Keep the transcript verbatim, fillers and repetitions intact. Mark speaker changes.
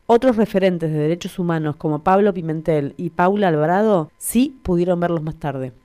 Speaker 1: Otros referentes de derechos humanos como Pablo Pimentel y Paula Alvarado sí pudieron verlos más tarde.